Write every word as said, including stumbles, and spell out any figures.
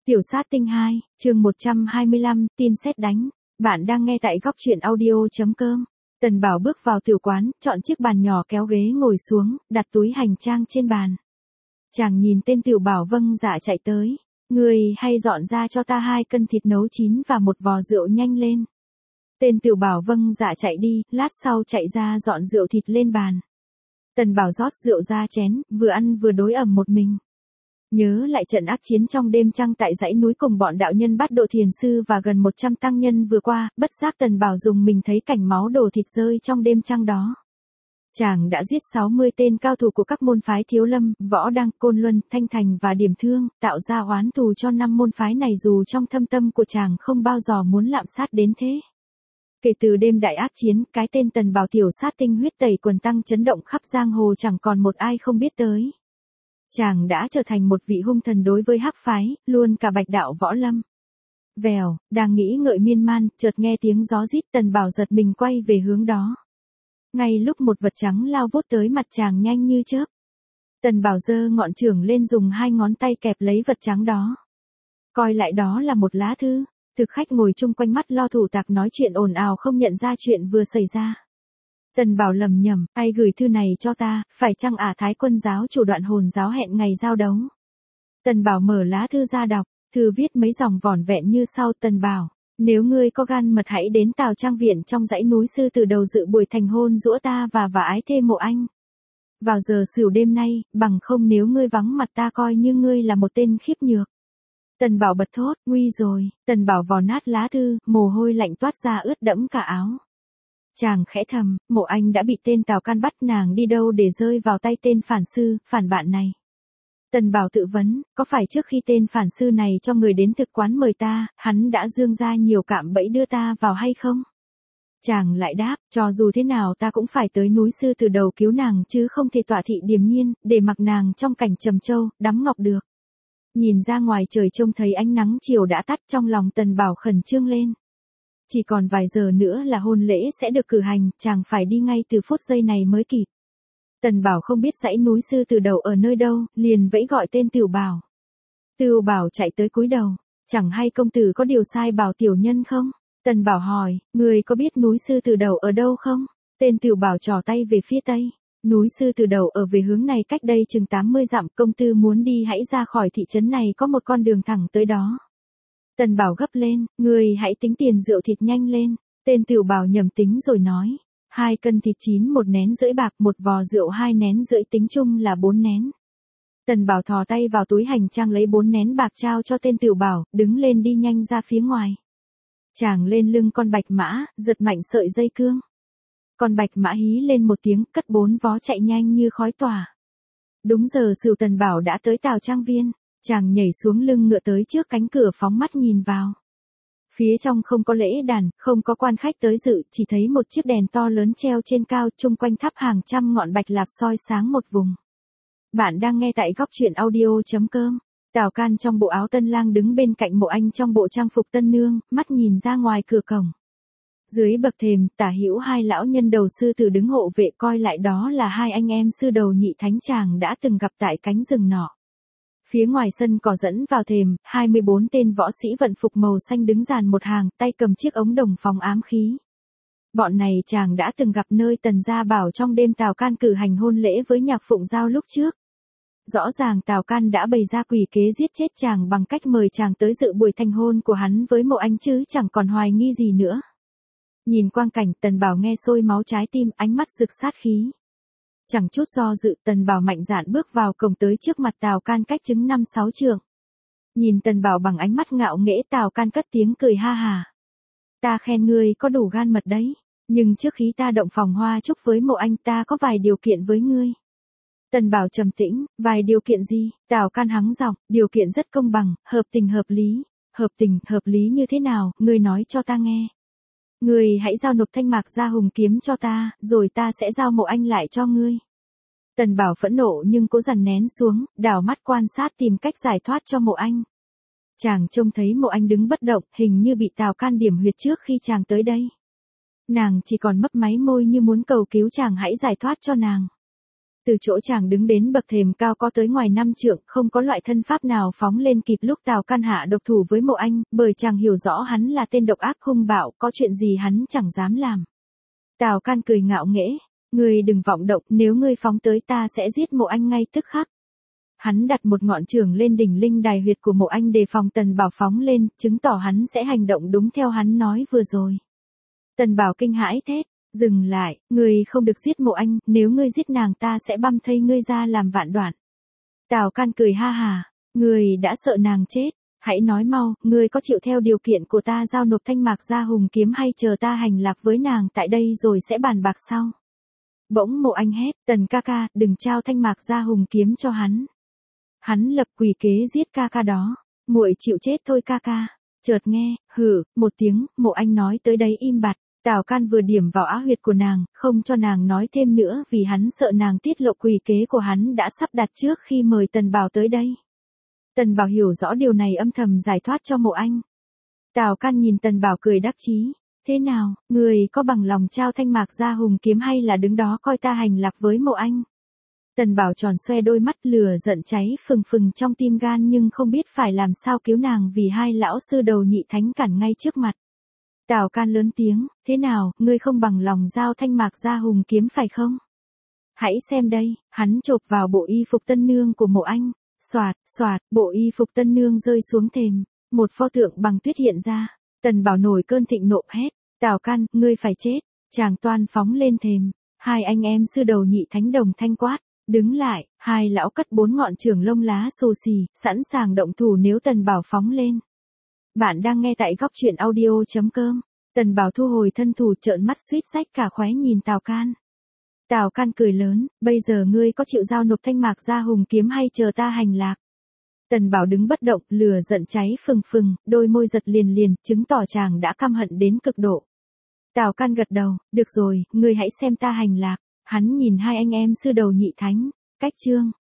Tiểu sát tinh hai, chương một trăm hai mươi lăm, tin sét đánh. Bạn đang nghe tại góc truyện audio.com. Tần Bảo bước vào tiểu quán, chọn chiếc bàn nhỏ kéo ghế ngồi xuống, đặt túi hành trang trên bàn. Chàng nhìn tên Tiểu Bảo vâng dạ chạy tới. Người hay dọn ra cho ta hai cân thịt nấu chín và một vò rượu nhanh lên. Tên Tiểu Bảo vâng dạ chạy đi, lát sau chạy ra dọn rượu thịt lên bàn. Tần Bảo rót rượu ra chén, vừa ăn vừa đối ẩm một mình. Nhớ lại trận ác chiến trong đêm trăng tại dãy núi cùng bọn đạo nhân Bát Độ Thiền Sư và gần một trăm tăng nhân vừa qua, bất giác Tần Bảo dùng mình thấy cảnh máu đổ thịt rơi trong đêm trăng đó. Chàng đã giết sáu mươi tên cao thủ của các môn phái Thiếu Lâm, Võ Đăng, Côn Luân, Thanh Thành và Điểm Thương, tạo ra oán thù cho năm môn phái này dù trong thâm tâm của chàng không bao giờ muốn lạm sát đến thế. Kể từ đêm đại ác chiến, cái tên Tần Bảo tiểu sát tinh huyết tẩy quần tăng chấn động khắp giang hồ chẳng còn một ai không biết tới. Chàng đã trở thành một vị hung thần đối với hắc phái, luôn cả bạch đạo võ lâm. Vèo, đang nghĩ ngợi miên man, chợt nghe tiếng gió rít. Tần Bảo giật mình quay về hướng đó. Ngay lúc một vật trắng lao vút tới mặt chàng nhanh như chớp. Tần Bảo giơ ngọn chưởng lên dùng hai ngón tay kẹp lấy vật trắng đó. Coi lại đó là một lá thư. Thực khách ngồi chung quanh mắt lo thủ tạc nói chuyện ồn ào không nhận ra chuyện vừa xảy ra. Tần Bảo lầm nhầm, ai gửi thư này cho ta, phải chăng ả Thái Quân giáo chủ Đoạn Hồn giáo hẹn ngày giao đấu. Tần Bảo mở lá thư ra đọc, thư viết mấy dòng vỏn vẹn như sau. Tần Bảo, nếu ngươi có gan mật hãy đến Tào Trang Viện trong dãy núi Sư Từ đầu dự buổi thành hôn giữa ta và và ái thê Mộ Anh. Vào giờ sửu đêm nay, bằng không nếu ngươi vắng mặt ta coi như ngươi là một tên khiếp nhược. Tần Bảo bật thốt, nguy rồi. Tần Bảo vò nát lá thư, mồ hôi lạnh toát ra ướt đẫm cả áo. Chàng khẽ thầm, Mộ Anh đã bị tên Tào Can bắt, nàng đi đâu để rơi vào tay tên phản sư, phản bạn này. Tần Bảo tự vấn, có phải trước khi tên phản sư này cho người đến thực quán mời ta, hắn đã dương ra nhiều cạm bẫy đưa ta vào hay không? Chàng lại đáp, cho dù thế nào ta cũng phải tới núi Sư Từ đầu cứu nàng chứ không thể tọa thị điềm nhiên, để mặc nàng trong cảnh trầm trâu, đắm ngọc được. Nhìn ra ngoài trời trông thấy ánh nắng chiều đã tắt, trong lòng Tần Bảo khẩn trương lên. Chỉ còn vài giờ nữa là hôn lễ sẽ được cử hành, chàng phải đi ngay từ phút giây này mới kịp. Tần Bảo không biết dãy núi Sư Từ đầu ở nơi đâu, liền vẫy gọi tên Tiểu Bảo. Tiểu Bảo chạy tới cúi đầu, chẳng hay công tử có điều sai bảo tiểu nhân không? Tần Bảo hỏi, người có biết núi Sư Từ đầu ở đâu không? Tên Tiểu Bảo trỏ tay về phía tây. Núi Sư Từ đầu ở về hướng này cách đây chừng tám mươi dặm, công tử muốn đi hãy ra khỏi thị trấn này có một con đường thẳng tới đó. Tần Bảo gấp lên, người hãy tính tiền rượu thịt nhanh lên. Tên Tiểu Bảo nhầm tính rồi nói, hai cân thịt chín một nén rưỡi bạc, một vò rượu hai nén rưỡi, tính chung là bốn nén. Tần Bảo thò tay vào túi hành trang lấy bốn nén bạc trao cho tên Tiểu Bảo, đứng lên đi nhanh ra phía ngoài. Chàng lên lưng con bạch mã, giật mạnh sợi dây cương. Con bạch mã hí lên một tiếng, cất bốn vó chạy nhanh như khói tỏa. Đúng giờ sửu Tần Bảo đã tới Tào Trang Viên. Chàng nhảy xuống lưng ngựa tới trước cánh cửa phóng mắt nhìn vào. Phía trong không có lễ đàn, không có quan khách tới dự, chỉ thấy một chiếc đèn to lớn treo trên cao, chung quanh thắp hàng trăm ngọn bạch lạp soi sáng một vùng. Bạn đang nghe tại góc truyện audio.com. Tào Can trong bộ áo tân lang đứng bên cạnh Mộ Anh trong bộ trang phục tân nương, mắt nhìn ra ngoài cửa cổng. Dưới bậc thềm, tả hữu hai lão nhân đầu sư tử đứng hộ vệ, coi lại đó là hai anh em sư đầu nhị thánh chàng đã từng gặp tại cánh rừng nọ. Phía ngoài sân cỏ dẫn vào thềm, hai mươi bốn tên võ sĩ vận phục màu xanh đứng dàn một hàng, tay cầm chiếc ống đồng phóng ám khí. Bọn này chàng đã từng gặp nơi Tần Gia bảo trong đêm Tào Can cử hành hôn lễ với Nhạc Phụng Giao lúc trước. Rõ ràng Tào Can đã bày ra quỷ kế giết chết chàng bằng cách mời chàng tới dự buổi thành hôn của hắn với Mộ Anh chứ chẳng còn hoài nghi gì nữa. Nhìn quang cảnh, Tần Bảo nghe sôi máu trái tim, ánh mắt rực sát khí. Chẳng chút do dự, Tần Bảo mạnh dạn bước vào cổng tới trước mặt Tào Can cách chừng năm sáu trượng. Nhìn Tần Bảo bằng ánh mắt ngạo nghễ, Tào Can cất tiếng cười ha hà. Ta khen ngươi có đủ gan mật đấy, nhưng trước khi ta động phòng hoa chúc với Mộ Anh ta có vài điều kiện với ngươi. Tần Bảo trầm tĩnh, vài điều kiện gì? Tào Can hắng giọng, điều kiện rất công bằng, hợp tình hợp lý. Hợp tình, hợp lý như thế nào, ngươi nói cho ta nghe. Ngươi hãy giao nộp thanh mạc gia hùng kiếm cho ta, rồi ta sẽ giao Mộ Anh lại cho ngươi. Tần Bảo phẫn nộ nhưng cố dằn nén xuống, đảo mắt quan sát tìm cách giải thoát cho Mộ Anh. Chàng trông thấy Mộ Anh đứng bất động, hình như bị Tào Can điểm huyệt trước khi chàng tới đây. Nàng chỉ còn mấp máy môi như muốn cầu cứu chàng hãy giải thoát cho nàng. Từ chỗ chàng đứng đến bậc thềm cao có tới ngoài năm trượng, không có loại thân pháp nào phóng lên kịp lúc Tào Can hạ độc thủ với Mộ Anh, bởi chàng hiểu rõ hắn là tên độc ác hung bạo, có chuyện gì hắn chẳng dám làm. Tào Can cười ngạo nghễ, ngươi đừng vọng động, nếu ngươi phóng tới ta sẽ giết Mộ Anh ngay tức khắc. Hắn đặt một ngọn chưởng lên đỉnh linh đài huyệt của Mộ Anh đề phòng Tần Bảo phóng lên, chứng tỏ hắn sẽ hành động đúng theo hắn nói vừa rồi. Tần Bảo kinh hãi thét, dừng lại, ngươi không được giết Mộ Anh, nếu ngươi giết nàng ta sẽ băm thây ngươi ra làm vạn đoạn. Tào Can cười ha hà, ngươi đã sợ nàng chết, hãy nói mau, ngươi có chịu theo điều kiện của ta giao nộp Thanh Mạc Gia Hùng kiếm hay chờ ta hành lạc với nàng tại đây rồi sẽ bàn bạc sau. Bỗng Mộ Anh hét, Tần ca ca, đừng trao Thanh Mạc Gia Hùng kiếm cho hắn. Hắn lập quỷ kế giết ca ca đó, muội chịu chết thôi ca ca. Chợt nghe, hử, một tiếng, Mộ Anh nói tới đấy im bặt. Tào Can vừa điểm vào á huyệt của nàng, không cho nàng nói thêm nữa vì hắn sợ nàng tiết lộ quỷ kế của hắn đã sắp đặt trước khi mời Tần Bảo tới đây. Tần Bảo hiểu rõ điều này âm thầm giải thoát cho Mộ Anh. Tào Can nhìn Tần Bảo cười đắc chí, thế nào, người có bằng lòng trao Thanh Mạc Gia Hùng kiếm hay là đứng đó coi ta hành lạc với Mộ Anh? Tần Bảo tròn xoe đôi mắt, lửa giận cháy phừng phừng trong tim gan nhưng không biết phải làm sao cứu nàng vì hai lão sư đầu nhị thánh cản ngay trước mặt. Tào Can lớn tiếng, thế nào, ngươi không bằng lòng giao Thanh Mạc Gia Hùng kiếm phải không? Hãy xem đây, hắn chộp vào bộ y phục tân nương của Mộ Anh, xoạt, xoạt, bộ y phục tân nương rơi xuống thềm, một pho tượng bằng tuyết hiện ra. Tần Bảo nổi cơn thịnh nộ hét, Tào Can, ngươi phải chết. Chàng toan phóng lên thềm, hai anh em sư đầu nhị thánh đồng thanh quát, đứng lại, hai lão cất bốn ngọn chưởng lông lá xù xì, sẵn sàng động thủ nếu Tần Bảo phóng lên. Bạn đang nghe tại góc truyện audio chấm com. Tần Bảo thu hồi thân thủ, trợn mắt suýt rách cả khóe nhìn Tào Can. Tào Can cười lớn, bây giờ ngươi có chịu giao nộp Thanh Mạc Gia Hùng kiếm hay chờ ta hành lạc? Tần Bảo đứng bất động, lửa giận cháy phừng phừng, đôi môi giật liền liền, chứng tỏ chàng đã căm hận đến cực độ. Tào Can gật đầu, được rồi, ngươi hãy xem ta hành lạc. Hắn nhìn hai anh em sư đầu nhị thánh, cách chương.